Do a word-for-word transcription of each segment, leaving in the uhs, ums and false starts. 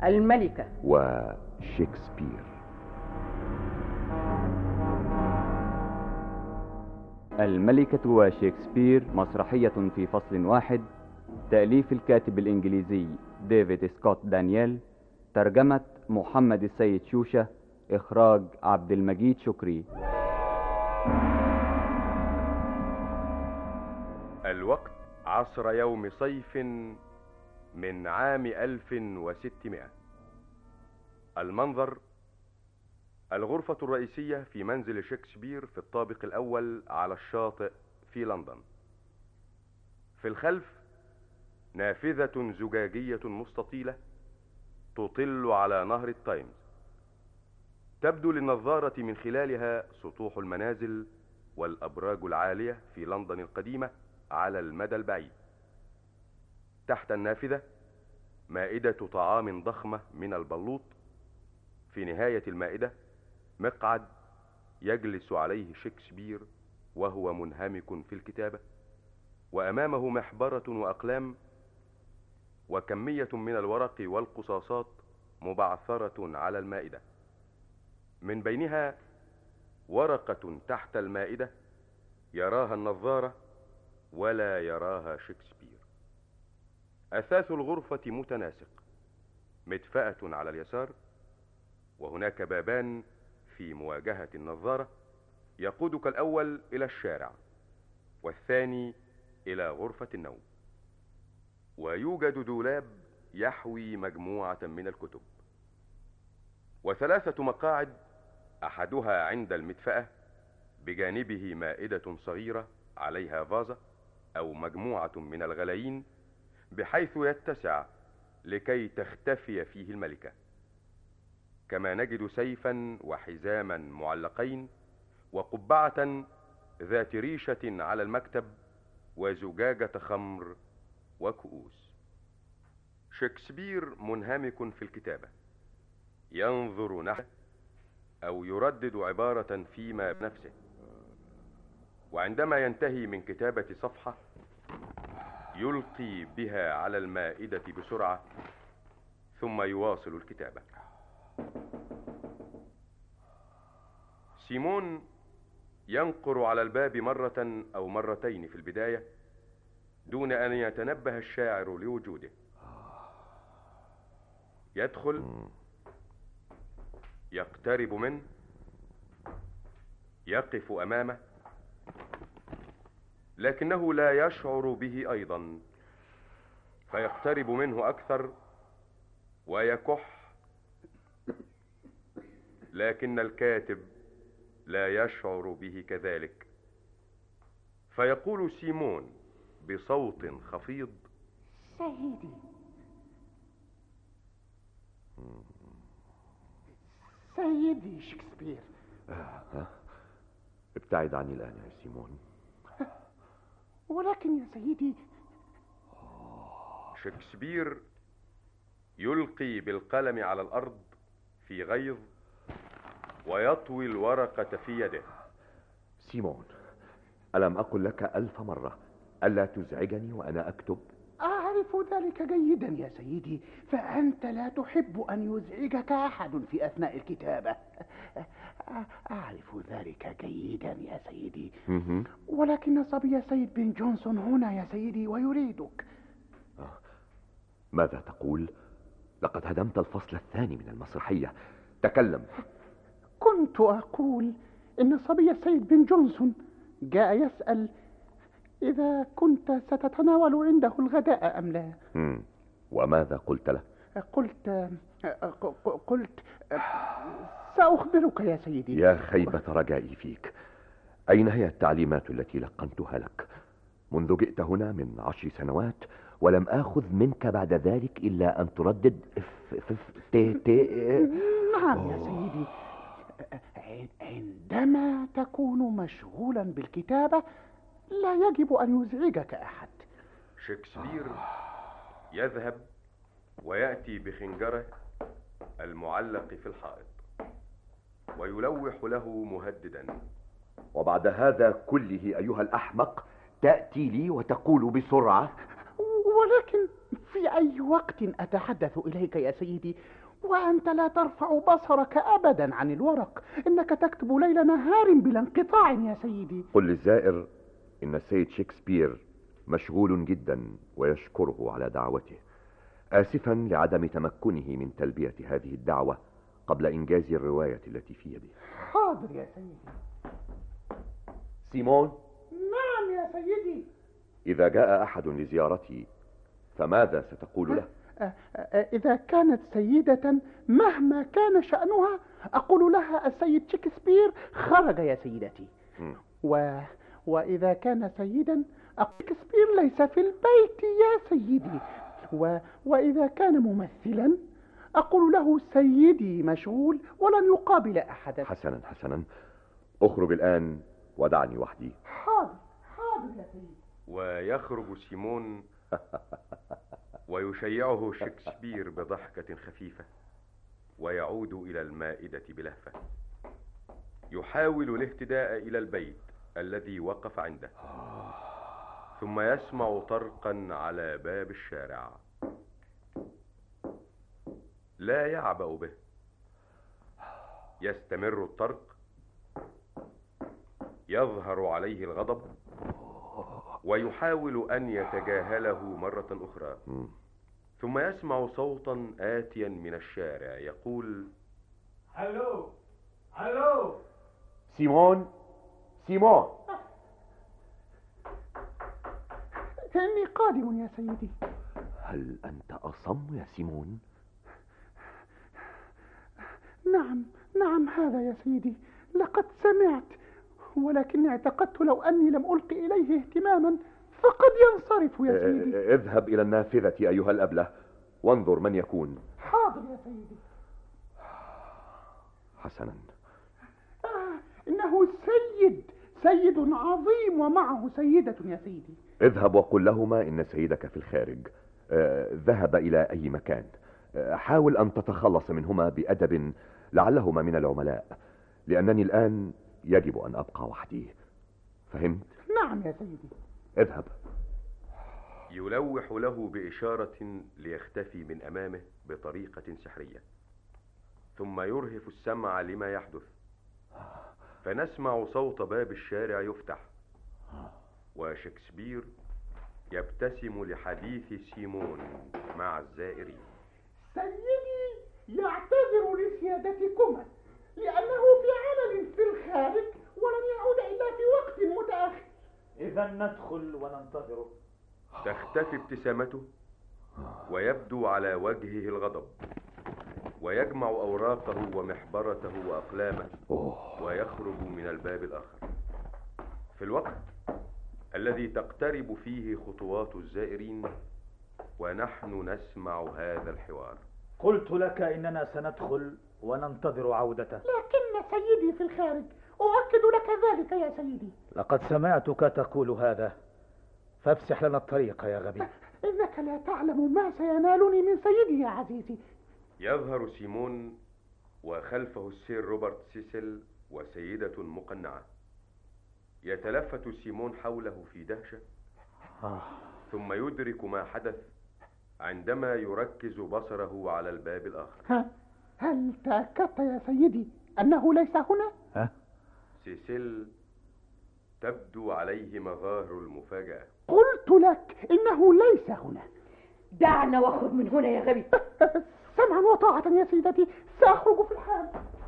الملكة وشكسبير. الملكة وشكسبير مسرحية في فصل واحد، تأليف الكاتب الإنجليزي ديفيد سكوت دانييل، ترجمة محمد السيد شوشة، إخراج عبد المجيد شكري. الوقت عصر يوم صيف من عام ألف وستمائة. المنظر الغرفة الرئيسية في منزل شكسبير في الطابق الأول على الشاطئ في لندن. في الخلف نافذة زجاجية مستطيلة تطل على نهر التايمز، تبدو للنظارة من خلالها سطوح المنازل والأبراج العالية في لندن القديمة على المدى البعيد. تحت النافذة مائدة طعام ضخمة من البلوط، في نهاية المائدة مقعد يجلس عليه شكسبير وهو منهمك في الكتابة، وأمامه محبرة وأقلام وكمية من الورق والقصاصات مبعثرة على المائدة، من بينها ورقة تحت المائدة يراها النظارة ولا يراها شكسبير. أثاث الغرفة متناسق، مدفأة على اليسار، وهناك بابان في مواجهة النظارة يقودك الأول إلى الشارع والثاني إلى غرفة النوم. ويوجد دولاب يحوي مجموعة من الكتب، وثلاثة مقاعد، أحدها عند المدفأة بجانبه مائدة صغيرة عليها فازة أو مجموعة من الغلايين بحيث يتسع لكي تختفي فيه الملكة. كما نجد سيفا وحزاما معلقين وقبعة ذات ريشة على المكتب وزجاجة خمر وكؤوس. شكسبير منهمك في الكتابة، ينظر نحو أو يردد عبارة فيما بنفسه، وعندما ينتهي من كتابة صفحة يلقي بها على المائدة بسرعة ثم يواصل الكتابة. سيمون ينقر على الباب مرة أو مرتين في البداية دون أن يتنبه الشاعر لوجوده. يدخل، يقترب منه، يقف أمامه، لكنه لا يشعر به أيضا، فيقترب منه أكثر ويكح، لكن الكاتب لا يشعر به كذلك، فيقول سيمون بصوت خفيض: سيدي سيدي شكسبير. آه. ابتعد عني الآن يا سيمون. ولكن يا سيدي. شكسبير يلقي بالقلم على الأرض في غيظ ويطوي الورقة في يده. سيمون، ألم أقل لك ألف مرة ألا تزعجني وأنا أكتب؟ أعرف ذلك جيدا يا سيدي، فأنت لا تحب أن يزعجك أحد في أثناء الكتابة. أعرف ذلك جيدا يا سيدي. ولكن صبي السيد بن جونسون هنا يا سيدي ويريدك. آه. ماذا تقول؟ لقد هدمت الفصل الثاني من المسرحية، تكلم. كنت أقول إن صبي السيد بن جونسون جاء يسأل إذا كنت ستتناول عنده الغداء أم لا. مم. وماذا قلت له؟ قلت قلت سأخبرك يا سيدي. يا خيبة رجائي فيك، أين هي التعليمات التي لقنتها لك؟ منذ جئت هنا من عشر سنوات ولم آخذ منك بعد ذلك إلا أن تردد ف ف تي تي. نعم يا سيدي، عندما تكون مشغولا بالكتابة لا يجب أن يزعجك أحد. شكسبير يذهب ويأتي بخنجره المعلق في الحائط ويلوح له مهددا: وبعد هذا كله أيها الأحمق تأتي لي وتقول بسرعة؟ ولكن في في أي وقت أتحدث إليك يا سيدي وأنت لا ترفع بصرك أبدا عن الورق. إنك تكتب ليل نهار بلا انقطاع يا سيدي. قل للزائر إن السيد شكسبير مشغول جدا ويشكره على دعوته، آسفا لعدم تمكنه من تلبية هذه الدعوة قبل إنجاز الرواية التي في يده. حاضر يا سيدي. سيمون. نعم يا سيدي. إذا جاء أحد لزيارتي فماذا ستقول له؟ إذا كانت سيدة مهما كان شأنها أقول لها السيد شكسبير خرج يا سيدتي. و... وإذا كان سيدا أقول شكسبير ليس في البيت يا سيدي. و... وإذا كان ممثلا أقول له سيدي مشغول ولن يقابل أحدا. حسنا حسنا، أخرج الآن ودعني وحدي. حاضر حاضر يا سيدي. ويخرج سيمون ويشيعه شكسبير بضحكة خفيفة ويعود إلى المائدة بلهفة. يحاول الاهتداء إلى البيت الذي وقف عنده، ثم يسمع طرقا على باب الشارع. لا يعبأ به، يستمر الطرق، يظهر عليه الغضب ويحاول أن يتجاهله مرة أخرى. ثم يسمع صوتا آتيا من الشارع يقول: هلو هلو سيمون سيمون. إني قادم يا سيدي. هل أنت أصم يا سيمون؟ نعم نعم هذا يا سيدي، لقد سمعت، ولكني اعتقدت لو أني لم ألقي إليه اهتماما فقد ينصرف يا سيدي. اذهب إلى النافذة أيها الأبله وانظر من يكون. حاضر يا سيدي. حسنا. آه إنه سيد سيد عظيم ومعه سيدة يا سيدي. اذهب وقل لهما إن سيدك في الخارج، آه ذهب إلى أي مكان. آه حاول أن تتخلص منهما بأدب، لعلهما من العملاء، لأنني الآن يجب أن أبقى وحدي. فهمت؟ نعم يا سيدي. اذهب. يلوح له بإشارة ليختفي من أمامه بطريقة سحرية، ثم يرهف السمع لما يحدث، فنسمع صوت باب الشارع يفتح، وشكسبير يبتسم لحديث سيمون مع الزائرين. سيدي يعتذر لسيادتكما لأنه في عمل في الخارج ولن يعود إلا في وقت متأخر. إذا ندخل وننتظره. تختفي ابتسامته ويبدو على وجهه الغضب، ويجمع أوراقه ومحبرته وأقلامه ويخرج من الباب الآخر. في الوقت الذي تقترب فيه خطوات الزائرين ونحن نسمع هذا الحوار. قلت لك إننا سندخل وننتظر عودته. لكن سيدي في الخارج، أؤكد لك ذلك يا سيدي. لقد سمعتك تقول هذا، فافسح لنا الطريق يا غبي. إنك لا تعلم ما سينالني من سيدي يا عزيزي. يظهر سيمون وخلفه السير روبرت سيسل وسيدة مقنعة. يتلفت سيمون حوله في دهشة، ثم يدرك ما حدث عندما يركز بصره على الباب الآخر. ها؟ هل تأكدت يا سيدي أنه ليس هنا؟ ها؟ سيسل تبدو عليه مظاهر المفاجأة. قلت لك إنه ليس هنا. دعنا واخرج من هنا يا غبي. سمعا وطاعة يا سيدتي، سأخرج في الحال.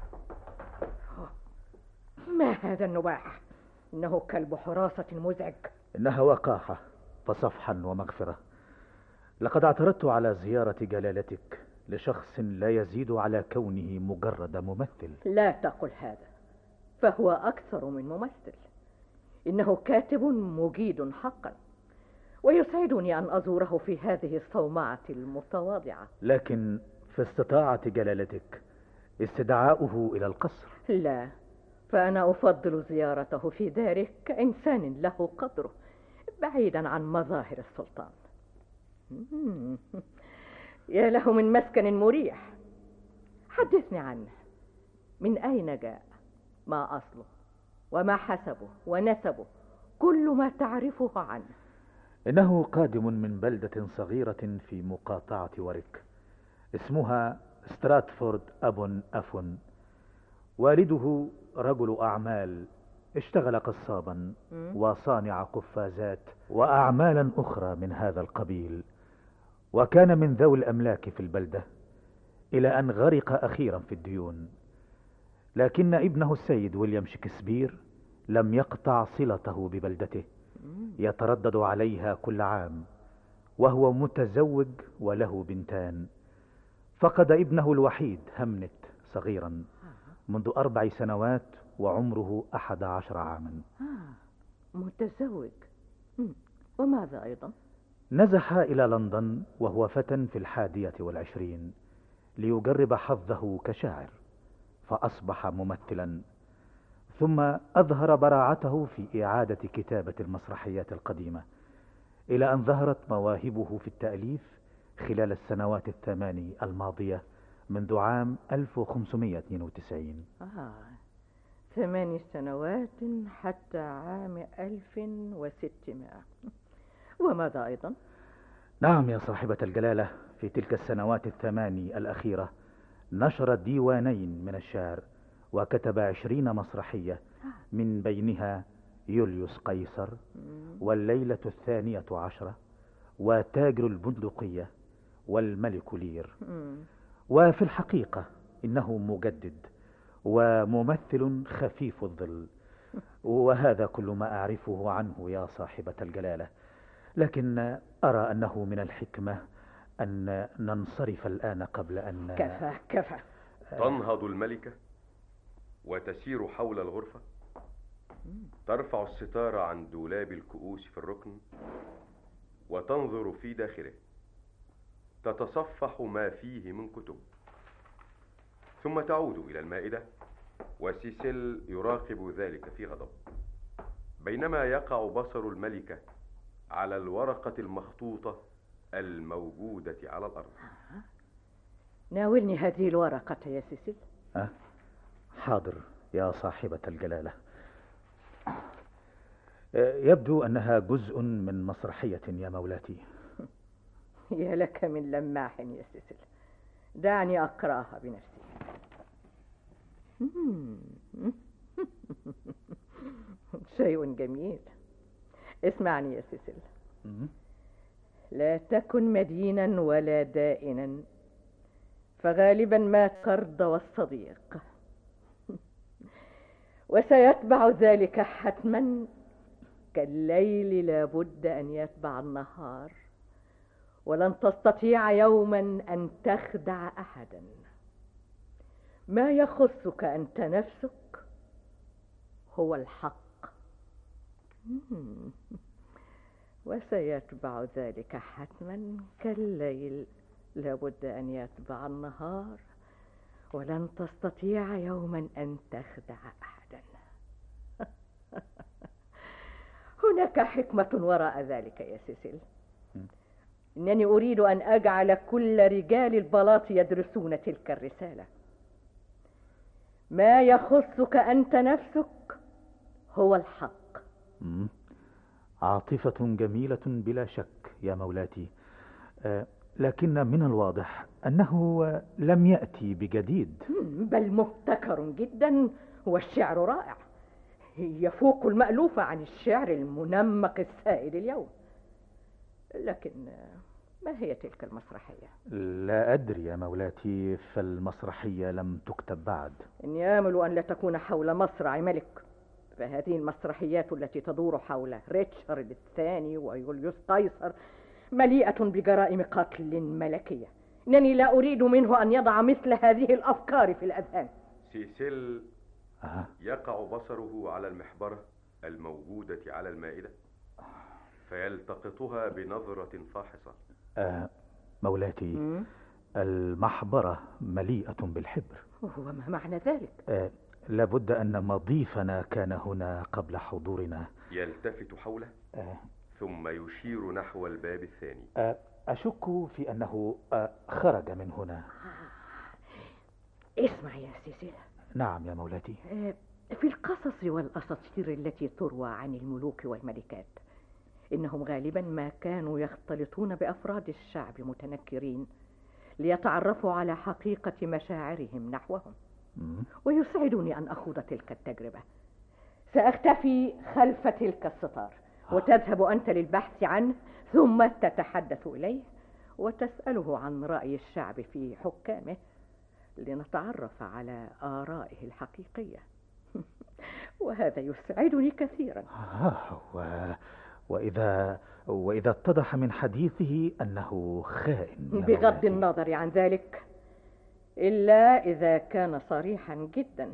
ما هذا النباح؟ إنه كلب حراسة مزعج. إنها وقاحة فصفحا ومغفرة. لقد اعترضت على زيارة جلالتك لشخص لا يزيد على كونه مجرد ممثل. لا تقل هذا، فهو أكثر من ممثل. إنه كاتب مجيد حقا، ويسعدني أن أزوره في هذه الصومعة المتواضعة. لكن في استطاعة جلالتك استدعاؤه إلى القصر. لا، فأنا أفضل زيارته في داره كإنسان له قدره، بعيدا عن مظاهر السلطان. يا له من مسكن مريح. حدثني عنه. من أين جاء؟ ما أصله وما حسبه ونسبه؟ كل ما تعرفه عنه. إنه قادم من بلدة صغيرة في مقاطعة وريك اسمها ستراتفورد أبون أفون. والده رجل أعمال، اشتغل قصابا وصانع قفازات وأعمالا أخرى من هذا القبيل، وكان من ذوي الأملاك في البلدة إلى أن غرق أخيرا في الديون. لكن ابنه السيد ويليام شكسبير لم يقطع صلته ببلدته، يتردد عليها كل عام، وهو متزوج وله بنتان. فقد ابنه الوحيد همنت صغيرا منذ أربع سنوات وعمره أحد عشر عاما. آه، متزوج. وماذا أيضا؟ نزح إلى لندن وهو فتى في الحادية والعشرين ليجرب حظه كشاعر، فأصبح ممثلا، ثم أظهر براعته في إعادة كتابة المسرحيات القديمة، إلى أن ظهرت مواهبه في التأليف خلال السنوات الثماني الماضية منذ عام ألف وخمسمائة واثنين وتسعين. آه، ثماني سنوات حتى عام ألف وستمائة. وماذا أيضا؟ نعم يا صاحبة الجلالة، في تلك السنوات الثماني الأخيرة نشر ديوانين من الشعر، وكتب عشرين مسرحية، من بينها يوليوس قيصر، والليلة الثانية عشرة، وتاجر البندقية، والملك لير. وفي الحقيقة إنه مجدد وممثل خفيف الظل، وهذا كل ما أعرفه عنه يا صاحبة الجلالة. لكن أرى أنه من الحكمة أن ننصرف الآن قبل أن... كفى كفى. تنهض الملكة وتسير حول الغرفة، ترفع الستار عن دولاب الكؤوس في الركن وتنظر في داخله، تتصفح ما فيه من كتب، ثم تعود إلى المائدة، وسيسيل يراقب ذلك في غضب، بينما يقع بصر الملكة على الورقة المخطوطة الموجودة على الأرض. ناولني هذه الورقة يا سيسيل. أه؟ حاضر يا صاحبة الجلالة. يبدو أنها جزء من مسرحية يا مولاتي. يا لك من لماح يا سيسيل، دعني أقرأها بنفسي. شيء جميل. اسمعني يا سيسيل. لا تكن مدينا ولا دائنا، فغالبا ما قرض والصديق، وسيتبع ذلك حتما كالليل لابد أن يتبع النهار، ولن تستطيع يوما أن تخدع أحدا. ما يخصك أنت نفسك هو الحق، وسيتبع ذلك حتما كالليل لابد أن يتبع النهار، ولن تستطيع يوما أن تخدع أحدا. هناك حكمة وراء ذلك يا سيسيل. إنني أريد أن أجعل كل رجال البلاط يدرسون تلك الرسالة. ما يخصك أنت نفسك هو الحق. مم. عاطفة جميلة بلا شك يا مولاتي، أه لكن من الواضح أنه لم يأتي بجديد، بل مبتكر جدا، والشعر رائع، يفوق المألوف عن الشعر المنمق السائد اليوم. لكن ما هي تلك المسرحية؟ لا أدري يا مولاتي، فالمسرحية لم تكتب بعد. إني آمل أن لا تكون حول مصرع ملك، فهذه المسرحيات التي تدور حول ريتشارد الثاني ويوليوس قيصر مليئة بجرائم قتل ملكية. إنني لا أريد منه أن يضع مثل هذه الأفكار في الأذهان. سيسيل أه. يقع بصره على المحبرة الموجودة على المائدة، فيلتقطها بنظرة فاحصة. أه مولاتي، م? المحبرة مليئة بالحبر. وما معنى ذلك؟ أه لابد أن مضيفنا كان هنا قبل حضورنا. يلتفت حوله أه ثم يشير نحو الباب الثاني. أه أشك في أنه أه خرج من هنا. اسمع يا سيسيل. نعم يا مولاتي. أه في القصص والأساطير التي تروى عن الملوك والملكات إنهم غالبا ما كانوا يختلطون بأفراد الشعب متنكرين ليتعرفوا على حقيقة مشاعرهم نحوهم. ويسعدني أن أخوض تلك التجربة. سأختفي خلف تلك الستار وتذهب أنت للبحث عنه، ثم تتحدث إليه وتسأله عن رأي الشعب في حكامه لنتعرف على آرائه الحقيقية. وهذا يسعدني كثيرا. آه و... وإذا وإذا اتضح من حديثه أنه خائن، بغض النظر عن ذلك، إلا إذا كان صريحا جدا.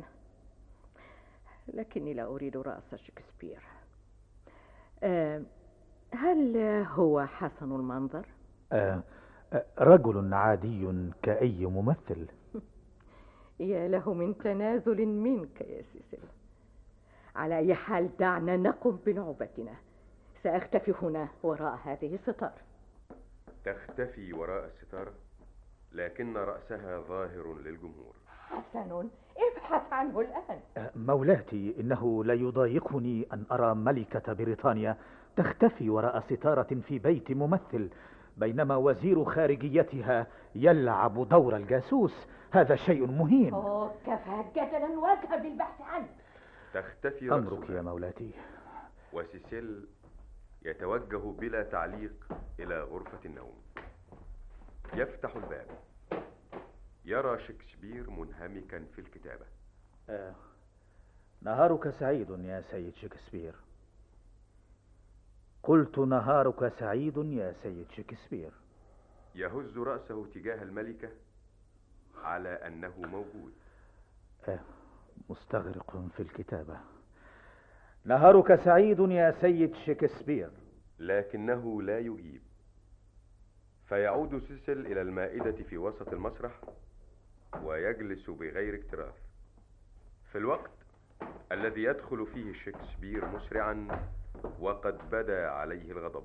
لكني لا أريد رأس شكسبير. أه هل هو حسن المنظر؟ أه رجل عادي كأي ممثل. يا له من تنازل منك يا سيسيل. على أي حال دعنا نقم بلعبتنا. سأختفي هنا وراء هذه الستار. تختفي وراء الستارة، لكن رأسها ظاهر للجمهور. حسن، ابحث عنه الآن. مولاتي، إنه لا يضايقني أن أرى ملكة بريطانيا تختفي وراء ستارة في بيت ممثل، بينما وزير خارجيتها يلعب دور الجاسوس. هذا شيء مهين. أوه، كفى جدلا واذهب للبحث عنه. تختفي رأسها. أمرك يا مولاتي. وسيسيل يتوجه بلا تعليق إلى غرفة النوم. يفتح الباب، يرى شكسبير منهمكا في الكتابة. آه. نهارك سعيد يا سيد شكسبير. قلت نهارك سعيد يا سيد شكسبير. يهز رأسه تجاه الملكة على أنه موجود. آه. مستغرق في الكتابة. نهارك سعيد يا سيد شكسبير. لكنه لا يجيب، فيعود سيسل إلى المائدة في وسط المسرح ويجلس بغير اكتراث. في الوقت الذي يدخل فيه شكسبير مسرعا وقد بدا عليه الغضب،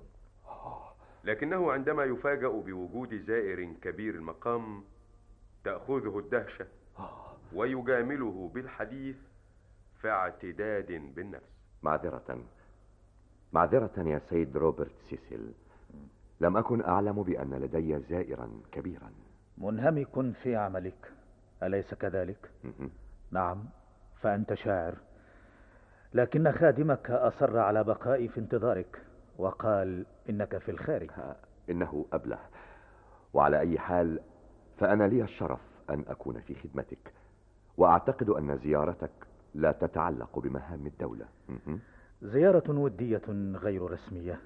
لكنه عندما يفاجأ بوجود زائر كبير المقام تأخذه الدهشة ويجامله بالحديث في اعتداد بالنفس. معذرة معذرة يا سيد روبرت سيسيل، لم أكن أعلم بأن لدي زائرا كبيرا. منهمك في عملك، أليس كذلك؟ نعم، فأنت شاعر، لكن خادمك أصر على بقائي في انتظارك وقال إنك في الخارج. إنه أبله، وعلى أي حال فأنا لي الشرف أن أكون في خدمتك، وأعتقد أن زيارتك لا تتعلق بمهام الدولة. زيارة ودية غير رسمية.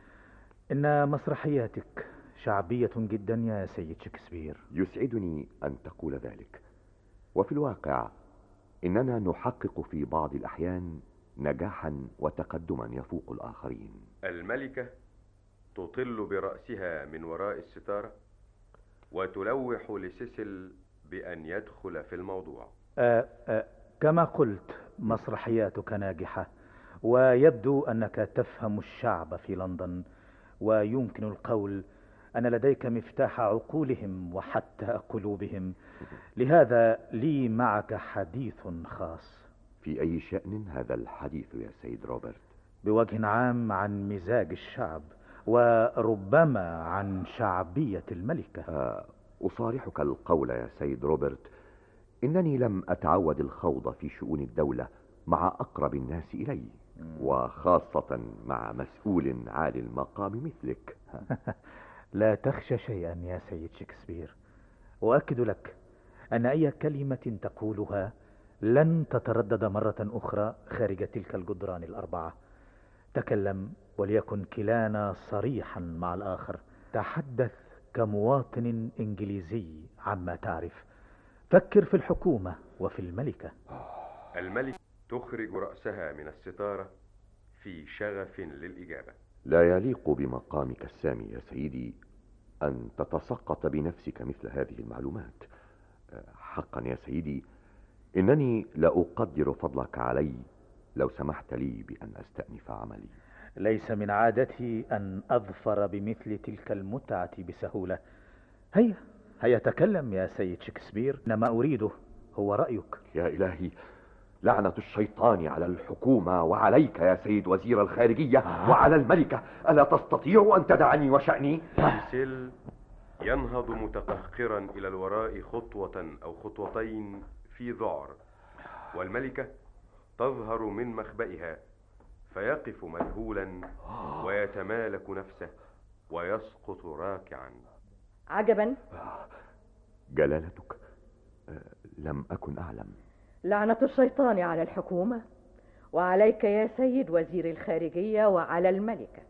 إن مسرحياتك شعبية جدا يا سيد شكسبير. يسعدني أن تقول ذلك، وفي الواقع إننا نحقق في بعض الأحيان نجاحا وتقدما يفوق الآخرين. الملكة تطل برأسها من وراء الستارة وتلوح لسيسل بأن يدخل في الموضوع. أه أه كما قلت، مسرحياتك ناجحة، ويبدو أنك تفهم الشعب في لندن، ويمكن القول أن لديك مفتاح عقولهم وحتى قلوبهم. لهذا لي معك حديث خاص. في أي شأن هذا الحديث يا سيد روبرت؟ بوجه عام عن مزاج الشعب، وربما عن شعبية الملكة. آه أصارحك القول يا سيد روبرت، إنني لم أتعود الخوض في شؤون الدولة مع أقرب الناس إلي، وخاصة مع مسؤول عالي المقام مثلك. لا تخشى شيئا يا سيد شكسبير، وأكد لك أن أي كلمة تقولها لن تتردد مرة أخرى خارج تلك الجدران الأربعة. تكلم وليكن كلانا صريحا مع الآخر. تحدث كمواطن إنجليزي عما تعرف. فكر في الحكومة وفي الملكة. الملكة تخرج رأسها من الستارة في شغف للإجابة. لا يليق بمقامك السامي يا سيدي أن تتسقط بنفسك مثل هذه المعلومات. حقا يا سيدي، إنني لا أقدر فضلك علي لو سمحت لي بأن أستأنف عملي. ليس من عادتي أن أظفر بمثل تلك المتعة بسهولة. هيا هيا تكلم يا سيد شكسبير، إنما أريده هو رأيك. يا إلهي، لعنة الشيطان على الحكومة وعليك يا سيد وزير الخارجية وعلى الملكة. ألا تستطيع أن تدعني وشأني؟ سيسيل ينهض متقهقرا إلى الوراء خطوة أو خطوتين في ذعر، والملكة تظهر من مخبئها فيقف مذهولا ويتمالك نفسه ويسقط راكعا. عجبا. جلالتك، لم أكن أعلم. لعنة الشيطان على الحكومة وعليك يا سيد وزير الخارجية وعلى الملكة.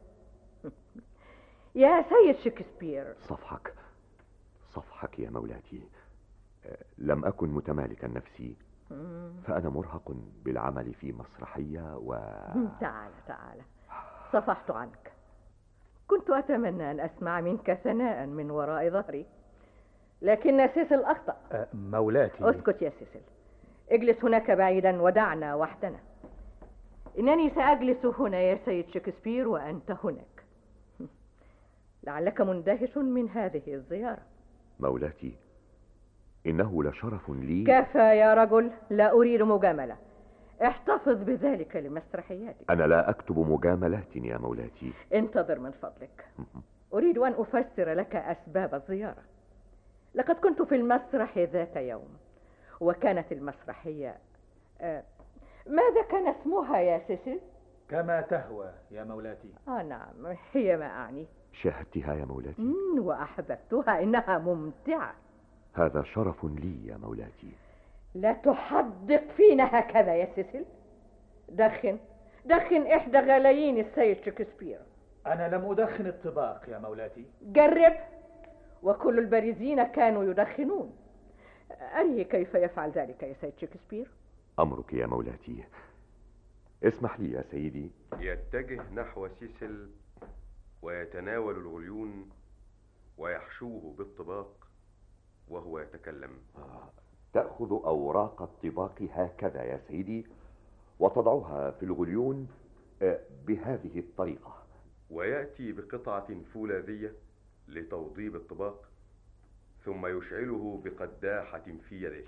يا سيد شكسبير. صفحك صفحك يا مولاتي. لم أكن متمالكا نفسي، فأنا مرهق بالعمل في مسرحية و... تعال تعال، صفحت عنك. كنت أتمنى أن أسمع منك ثناء من وراء ظهري، لكن سيسل أخطأ. أه مولاتي. اسكت يا سيسل، اجلس هناك بعيدا ودعنا وحدنا. إنني سأجلس هنا يا سيد شكسبير وأنت هناك. لعلك مندهش من هذه الزيارة. مولاتي، إنه لشرف لي. كفى يا رجل، لا أريد مجاملة. احتفظ بذلك لمسرحياتك. أنا لا أكتب مجاملات يا مولاتي. انتظر من فضلك. أريد أن أفسر لك أسباب الزيارة. لقد كنت في المسرح ذات يوم، وكانت المسرحية آه ماذا كان اسمها يا سيسل؟ كما تهوى يا مولاتي. آه نعم، هي ما أعني. شاهدتها يا مولاتي؟ مم وأحببتها، إنها ممتعة. هذا شرف لي يا مولاتي. لا تحدق فينا هكذا يا سيسل. دخن دخن إحدى غلايين السيد شكسبير. أنا لم أدخن الطباق يا مولاتي. جرب، وكل البارزين كانوا يدخنون. أريه كيف يفعل ذلك يا سيد شكسبير. أمرك يا مولاتي. اسمح لي يا سيدي. يتجه نحو سيسل ويتناول الغليون ويحشوه بالطباق وهو يتكلم. آه. تأخذ أوراق الطباق هكذا يا سيدي وتضعها في الغليون بهذه الطريقة، ويأتي بقطعة فولاذية لتوضيب الطباق ثم يشعله بقداحة في يده.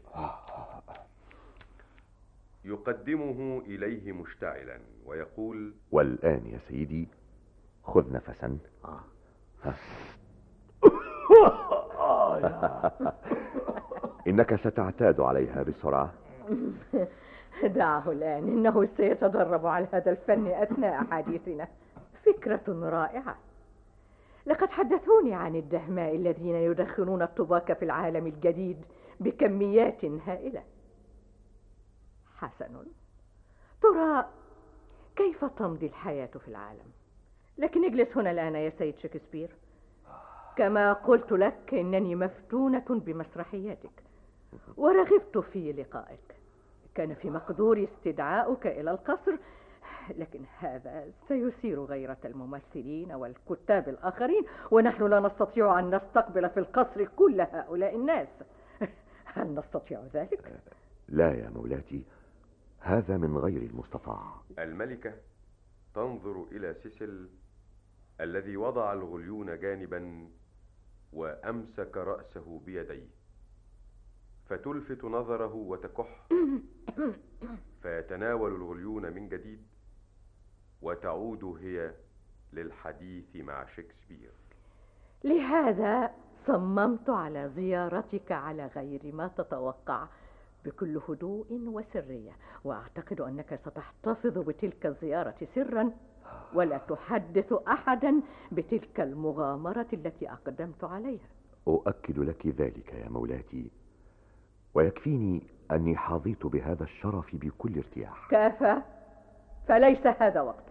يقدمه إليه مشتعلا ويقول: والآن يا سيدي خذ نفسا. إنك ستعتاد عليها بسرعة. دعه الآن، إنه سيتدرب على هذا الفن أثناء حديثنا. فكرة رائعة. لقد حدثوني عن الدهماء الذين يدخنون الطباق في العالم الجديد بكميات هائلة. حسن، ترى كيف تمضي الحياة في العالم؟ لكن اجلس هنا الآن يا سيد شكسبير. كما قلت لك إنني مفتونة بمسرحياتك ورغبت في لقائك. كان في مقدوري استدعاؤك إلى القصر، لكن هذا سيثير غيرة الممثلين والكتاب الآخرين، ونحن لا نستطيع أن نستقبل في القصر كل هؤلاء الناس. هل نستطيع ذلك؟ لا يا مولاتي، هذا من غير المستطاع. الملكة تنظر إلى سيسل الذي وضع الغليون جانبا وأمسك رأسه بيديه، فتلفت نظره وتكح، فيتناول الغليون من جديد وتعود هي للحديث مع شكسبير. لهذا صممت على زيارتك على غير ما تتوقع، بكل هدوء وسرية، وأعتقد أنك ستحتفظ بتلك الزيارة سرا ولا تحدث أحدا بتلك المغامرة التي أقدمت عليها. أؤكد لك ذلك يا مولاتي، ويكفيني أني حظيت بهذا الشرف بكل ارتياح. كافى، فليس هذا وقت.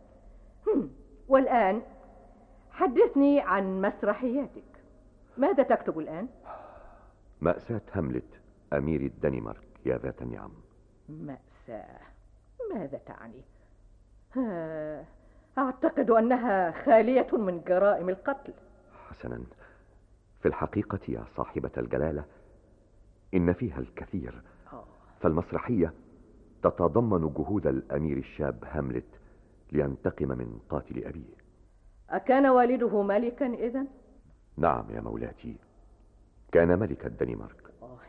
والآن حدثني عن مسرحياتك. ماذا تكتب الآن؟ مأساة هاملت أمير الدنمارك يا ذات النعم. مأساة؟ ماذا تعني؟ أعتقد أنها خالية من جرائم القتل. حسنا، في الحقيقة يا صاحبة الجلالة إن فيها الكثير. فالمسرحية تتضمن جهود الأمير الشاب هاملت لينتقم من قاتل أبيه. أكان والده ملكا إذن؟ نعم يا مولاتي، كان ملك الدنمارك.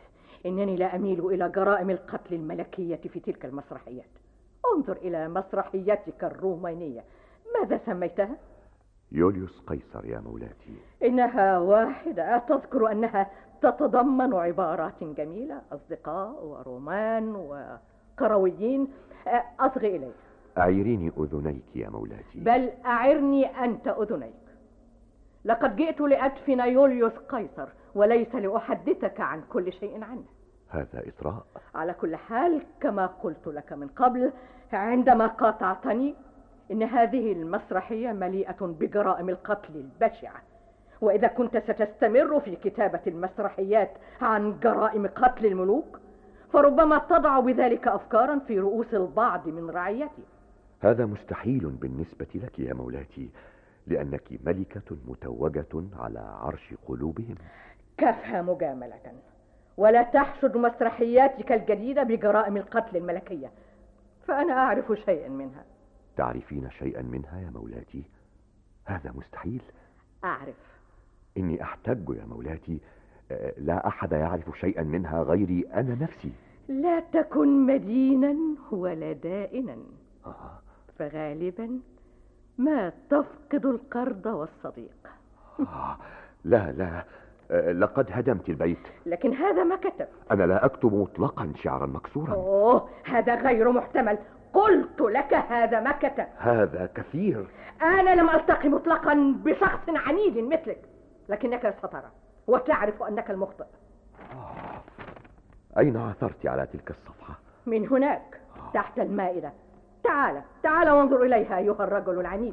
إنني لا أميل إلى جرائم القتل الملكية في تلك المسرحيات. انظر إلى مسرحيتك الرومانية، ماذا سميتها؟ يوليوس قيصر يا مولاتي. إنها واحدة، تذكر أنها تتضمن عبارات جميلة، أصدقاء ورومان وقرويين. أصغي إلي. أعيريني أذنيك يا مولاتي. بل أعرني أنت أذنيك. لقد جئت لأدفن يوليوس قيصر وليس لأحدثك عن كل شيء عنه. هذا إطراء. على كل حال كما قلت لك من قبل عندما قاطعتني، إن هذه المسرحية مليئة بجرائم القتل البشعة، وإذا كنت ستستمر في كتابة المسرحيات عن جرائم قتل الملوك فربما تضع بذلك أفكارا في رؤوس البعض من رعيتي. هذا مستحيل بالنسبة لك يا مولاتي، لأنك ملكة متوجة على عرش قلوبهم. كفها مجاملة، ولا تحشد مسرحياتك الجديدة بجرائم القتل الملكية، فأنا أعرف شيئا منها. تعرفين شيئا منها يا مولاتي؟ هذا مستحيل. أعرف. إني أحتج يا مولاتي، لا أحد يعرف شيئا منها غيري أنا نفسي. لا تكن مدينا ولا دائنا، آه. فغالبا ما تفقد القرض والصديق. آه. لا لا، لقد هدمت البيت. لكن هذا ما كتب. أنا لا أكتب مطلقا شعرا مكسورا. أوه، هذا غير محتمل. قلت لك هذا ما كتب. هذا كثير. أنا لم ألتقي مطلقا بشخص عنيد مثلك، لكنك سترى وتعرف أنك المخطئ. آه. أين عثرت على تلك الصفحة؟ من هناك تحت المائدة. تعال تعال وانظر إليها أيها الرجل العنيد.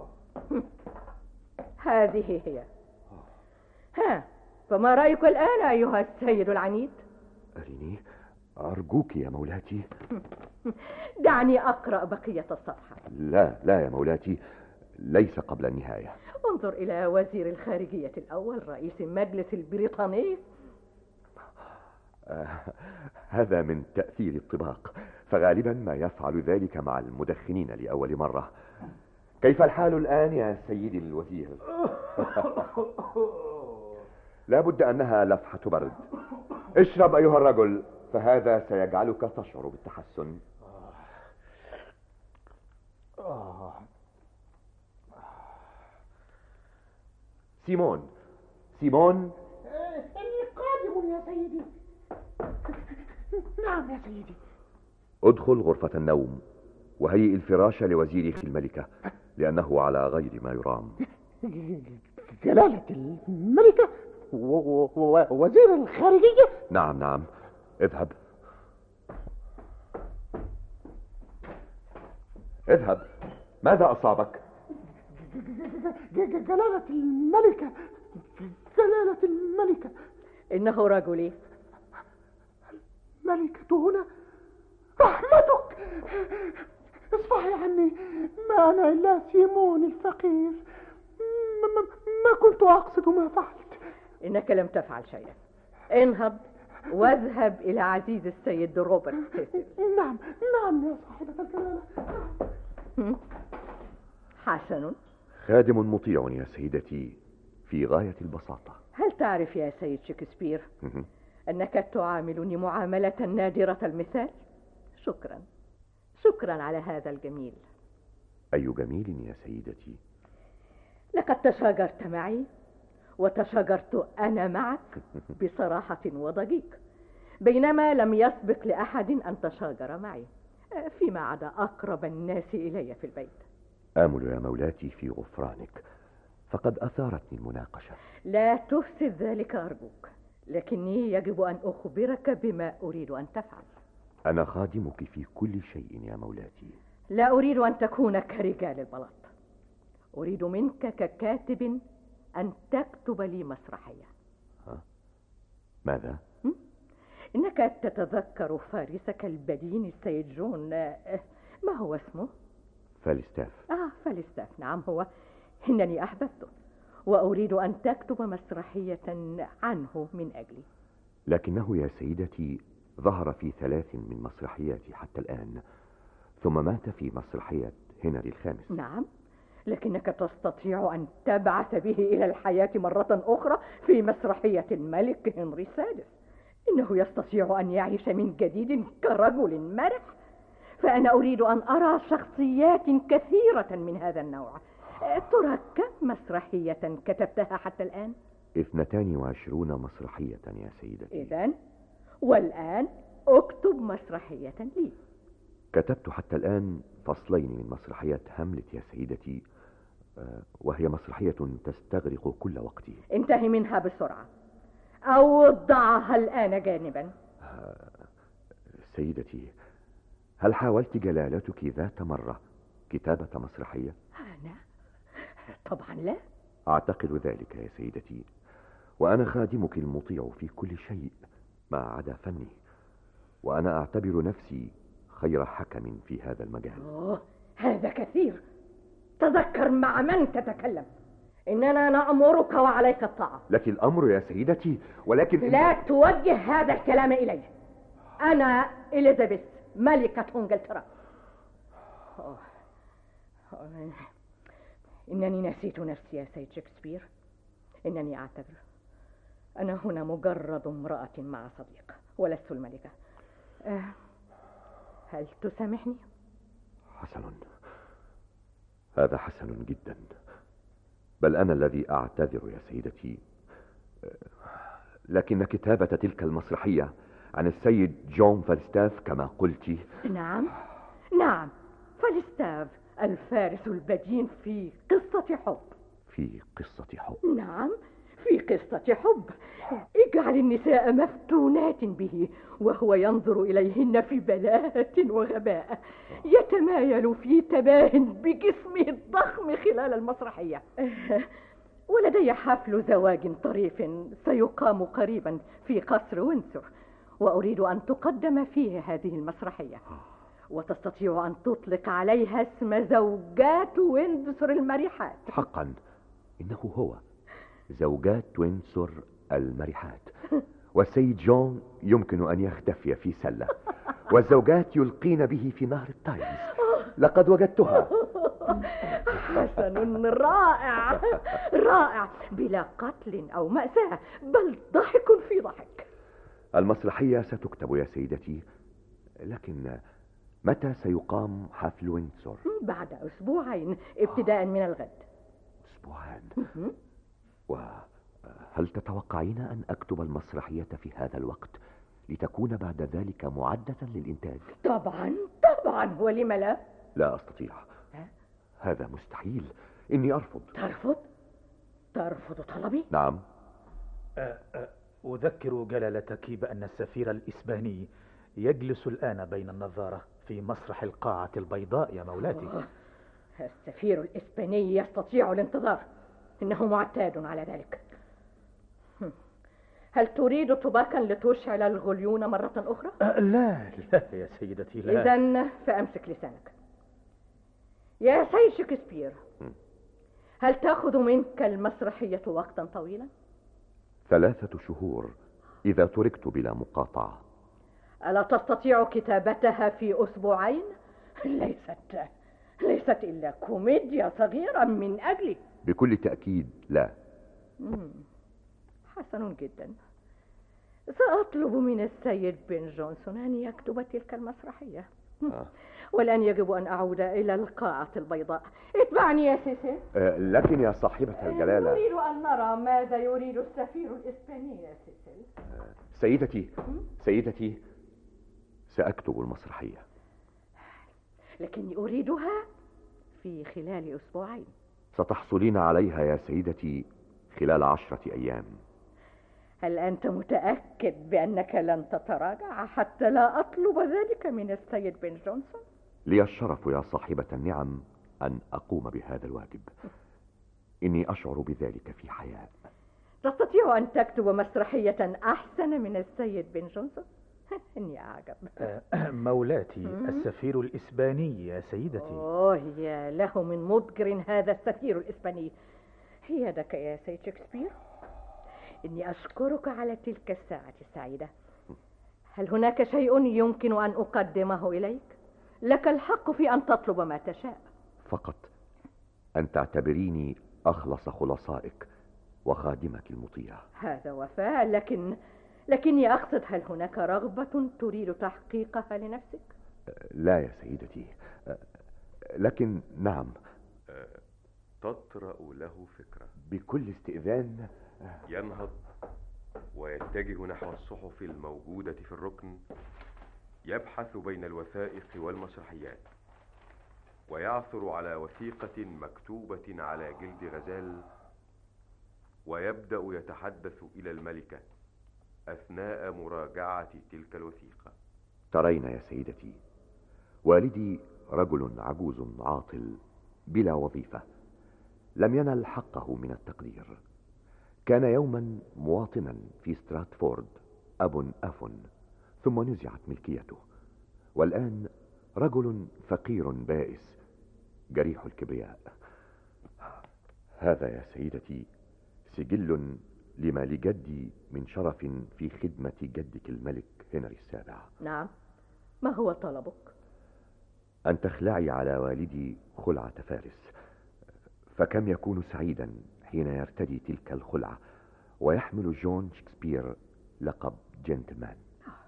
هذه هي. ها، فما رأيك الآن أيها السيد العنيد؟ أريني أرجوك يا مولاتي. دعني أقرأ بقية الصفحة. لا لا يا مولاتي، ليس قبل النهاية. انظر إلى وزير الخارجية الأول، رئيس المجلس البريطاني. آه، هذا من تأثير الطباق، فغالبا ما يفعل ذلك مع المدخنين لأول مرة. كيف الحال الآن يا سيدي الوزير؟ لا بد أنها لفحة برد. اشرب أيها الرجل، فهذا سيجعلك تشعر بالتحسن. سيمون سيمون إني قادم يا سيدي. نعم يا سيدي. ادخل غرفة النوم وهيئ الفراش لوزير الملكة، لأنه على غير ما يرام. جلالة الملكة ووزير الخارجية؟ نعم نعم، اذهب اذهب. ماذا أصابك؟ جلالة الملكة، جلالة الملكة. إنه رجلي. ملكة هنا؟ رحمتك، اصفحي عني، ما أنا إلا سيمون الفقير. ما, ما, ما كنت أقصد ما فعلت. إنك لم تفعل شيئا. انهض واذهب إلى عزيز السيد روبرت سيسل. نعم نعم يا صاحبة الجلالة. حسن. خادم مطيع يا سيدتي، في غاية البساطة. هل تعرف يا سيد شكسبير أنك تعاملني معاملة نادرة المثال؟ شكرا شكرا على هذا الجميل. أي جميل يا سيدتي؟ لقد تشاجرت معي وتشاجرت أنا معك بصراحة وضجيج، بينما لم يسبق لأحد أن تشاجر معي، فيما عدا أقرب الناس إلي في البيت. آمل يا مولاتي في غفرانك، فقد أثارتني المناقشة. لا تفسد ذلك أرجوك، لكني يجب أن أخبرك بما أريد أن تفعل. أنا خادمك في كل شيء يا مولاتي. لا أريد أن تكون كرجال البلاط، أريد منك ككاتب أن تكتب لي مسرحية. ها؟ ماذا؟ إنك تتذكر فارسك البدين السيد جون، ما هو اسمه؟ فالستاف. آه فالستاف، نعم هو. إنني أحببته وأريد أن تكتب مسرحية عنه من أجلي. لكنه يا سيدتي ظهر في ثلاث من مسرحياتي حتى الآن، ثم مات في مسرحية هنري الخامس. نعم، لكنك تستطيع أن تبعث به إلى الحياة مرة أخرى في مسرحية الملك هنري السادس. إنه يستطيع أن يعيش من جديد كرجل مرح، فأنا أريد أن أرى شخصيات كثيرة من هذا النوع. ترى كم مسرحية كتبتها حتى الآن؟ اثنتان وعشرون مسرحية يا سيدتي. إذن والآن أكتب مسرحية لي. كتبت حتى الآن فصلين من مسرحية هاملت يا سيدتي، وهي مسرحية تستغرق كل وقتي. انتهي منها بسرعة أو ضعها الآن جانبا. سيدتي، هل حاولت جلالتك ذات مرة كتابة مسرحية؟ أنا؟ طبعا لا. أعتقد ذلك يا سيدتي، وأنا خادمك المطيع في كل شيء ما عدا فني، وأنا أعتبر نفسي خير حكم في هذا المجال. أوه، هذا كثير. تذكر مع من تتكلم. إننا نأمرك وعليك الطاعة. لك الأمر يا سيدتي، ولكن لا إن... توجه هذا الكلام إلي. أنا إليزابيث ملكة إنجلترا. أوه. أوه. إنني نسيت نفسي يا سيد شكسبير. إنني أعتبر أنا هنا مجرد امرأة مع صديق ولست الملكة. أه. هل تسامحني؟ حسن، هذا حسن جدا، بل أنا الذي أعتذر يا سيدتي، لكن كتابة تلك المسرحية عن السيد جون فالستاف كما قلت. نعم نعم، فالستاف الفارس البدين في قصة حب. في قصة حب؟ نعم، في قصة حب. اجعل النساء مفتونات به وهو ينظر إليهن في بلاهة وغباء، يتمايل في تباه بجسمه الضخم خلال المسرحية. ولدي حفل زواج طريف سيقام قريبا في قصر وينسور، وأريد أن تقدم فيه هذه المسرحية، وتستطيع أن تطلق عليها اسم زوجات وينسور المرحات. حقا إنه هو زوجات وينسور المرحات، والسيد جون يمكن أن يختفي في سلة، والزوجات يلقين به في نهر التايمز. لقد وجدتها. حسن، رائع رائع، بلا قتل أو مأساة، بل ضحك في ضحك. المسرحية ستكتب يا سيدتي، لكن متى سيقام حفل وينسور؟ بعد أسبوعين ابتداء من الغد. أسبوعين؟ وهل تتوقعين أن أكتب المسرحية في هذا الوقت لتكون بعد ذلك معدة للإنتاج؟ طبعا طبعا، ولم لا؟ لا أستطيع. ها؟ هذا مستحيل. إني أرفض. ترفض؟ ترفض طلبي؟ نعم. أذكر جلالتك بأن السفير الإسباني يجلس الآن بين النظارة في مسرح القاعة البيضاء يا مولاتي. أوه. السفير الإسباني يستطيع الانتظار، إنه معتاد على ذلك. هل تريد طباقا لتشعل الغليون مرة أخرى؟ أه لا لا يا سيدتي لا. إذن فأمسك لسانك. يا سيد شكسبير، هل تأخذ منك المسرحية وقتا طويلا؟ ثلاثة شهور إذا تركت بلا مقاطعة. ألا تستطيع كتابتها في أسبوعين؟ ليست ليست إلا كوميديا صغيرة من أجلي. بكل تأكيد لا. مم. حسن جدا. سأطلب من السيد بن جونسون أن يكتب تلك المسرحية. آه. والآن يجب أن أعود إلى القاعة البيضاء. اتبعني يا سيسي. أه لكن يا صاحبة الجلالة، نريد أن نرى ماذا يريد السفير الإسباني يا سيسي. أه سيدتي سيدتي سأكتب المسرحية، لكني أريدها في خلال أسبوعين. ستحصلين عليها يا سيدتي خلال عشرة أيام. هل أنت متأكد بأنك لن تتراجع حتى لا أطلب ذلك من السيد بن جونسون؟ لي الشرف يا صاحبة النعم أن أقوم بهذا الواجب. إني أشعر بذلك في حياة. تستطيع أن تكتب مسرحية أحسن من السيد بن جونسون؟ إني أعجب. مولاتي، السفير الإسباني يا سيدتي. أوه يا له من مضجر هذا السفير الإسباني. هي يدك يا سيد شكسبير. إني أشكرك على تلك الساعة السعيدة. هل هناك شيء يمكن أن أقدمه إليك؟ لك الحق في أن تطلب ما تشاء. فقط أن تعتبريني أخلص خلصائك وخادمك المطيع. هذا وفاء، لكن لكني أقصد، هل هناك رغبة تريد تحقيقها لنفسك؟ لا يا سيدتي، لكن نعم. تطرأ له فكرة. بكل استئذان. ينهض ويتجه نحو الصحف الموجودة في الركن، يبحث بين الوثائق والمسرحيات، ويعثر على وثيقة مكتوبة على جلد غزال، ويبدأ يتحدث إلى الملكة أثناء مراجعة تلك الوثيقة. ترين يا سيدتي، والدي رجل عجوز عاطل بلا وظيفة، لم ينل حقه من التقدير. كان يوما مواطنا في ستراتفورد أب أف، ثم نزعت ملكيته، والآن رجل فقير بائس جريح الكبرياء. هذا يا سيدتي سجل لما لجدي من شرف في خدمة جدك الملك هنري السابع. نعم، ما هو طلبك؟ أن تخلعي على والدي خلعة فارس، فكم يكون سعيدا حين يرتدي تلك الخلعة ويحمل جون شكسبير لقب جنتلمان.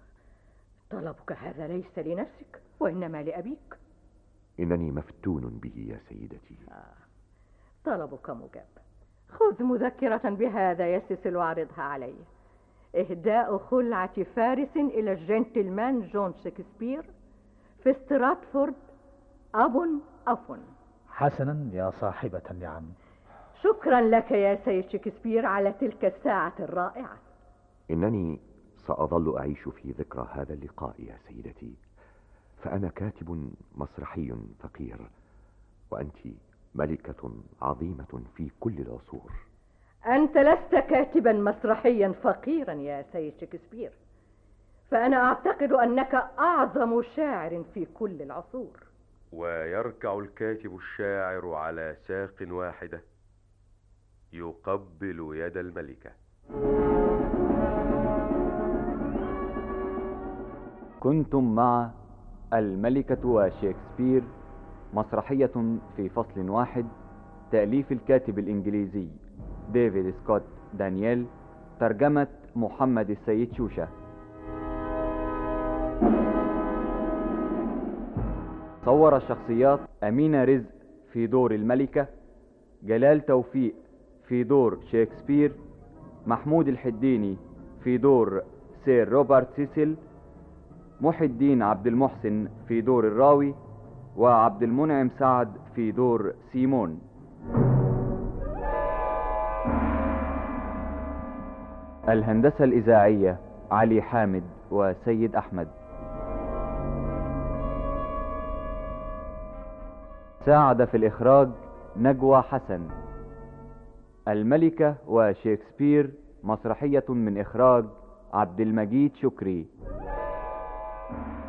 طلبك هذا ليس لنفسك وإنما لأبيك. إنني مفتون به يا سيدتي. آه. طلبك مجاب. خذ مذكرة بهذا يا سيسل واعرضها علي. إهداء خلعة فارس إلى الجنتلمان جون شكسبير في ستراتفورد أب أف. حسنا يا صاحبة النعم. شكرا لك يا سيد شكسبير على تلك الساعة الرائعة. إنني سأظل أعيش في ذكرى هذا اللقاء يا سيدتي، فأنا كاتب مسرحي فقير، وأنت ملكة عظيمة في كل العصور. أنت لست كاتبا مسرحيا فقيرا يا سيد شكسبير، فأنا أعتقد أنك أعظم شاعر في كل العصور. ويركع الكاتب الشاعر على ساق واحدة يقبل يد الملكة. كنتم مع الملكة وشيكسبير، مسرحية في فصل واحد، تأليف الكاتب الإنجليزي ديفيد سكوت دانييل، ترجمة محمد السيد شوشة. صور الشخصيات أمينة رزق في دور الملكة، جلال توفيق في دور شيكسبير، محمود الحديني في دور سير روبرت سيسل، محي الدين عبد المحسن في دور الراوي، وعبد المنعم سعد في دور سيمون. الهندسة الإذاعية علي حامد وسيد أحمد. ساعد في الإخراج نجوى حسن. الملكة وشيكسبير، مسرحية من إخراج عبد المجيد شكري.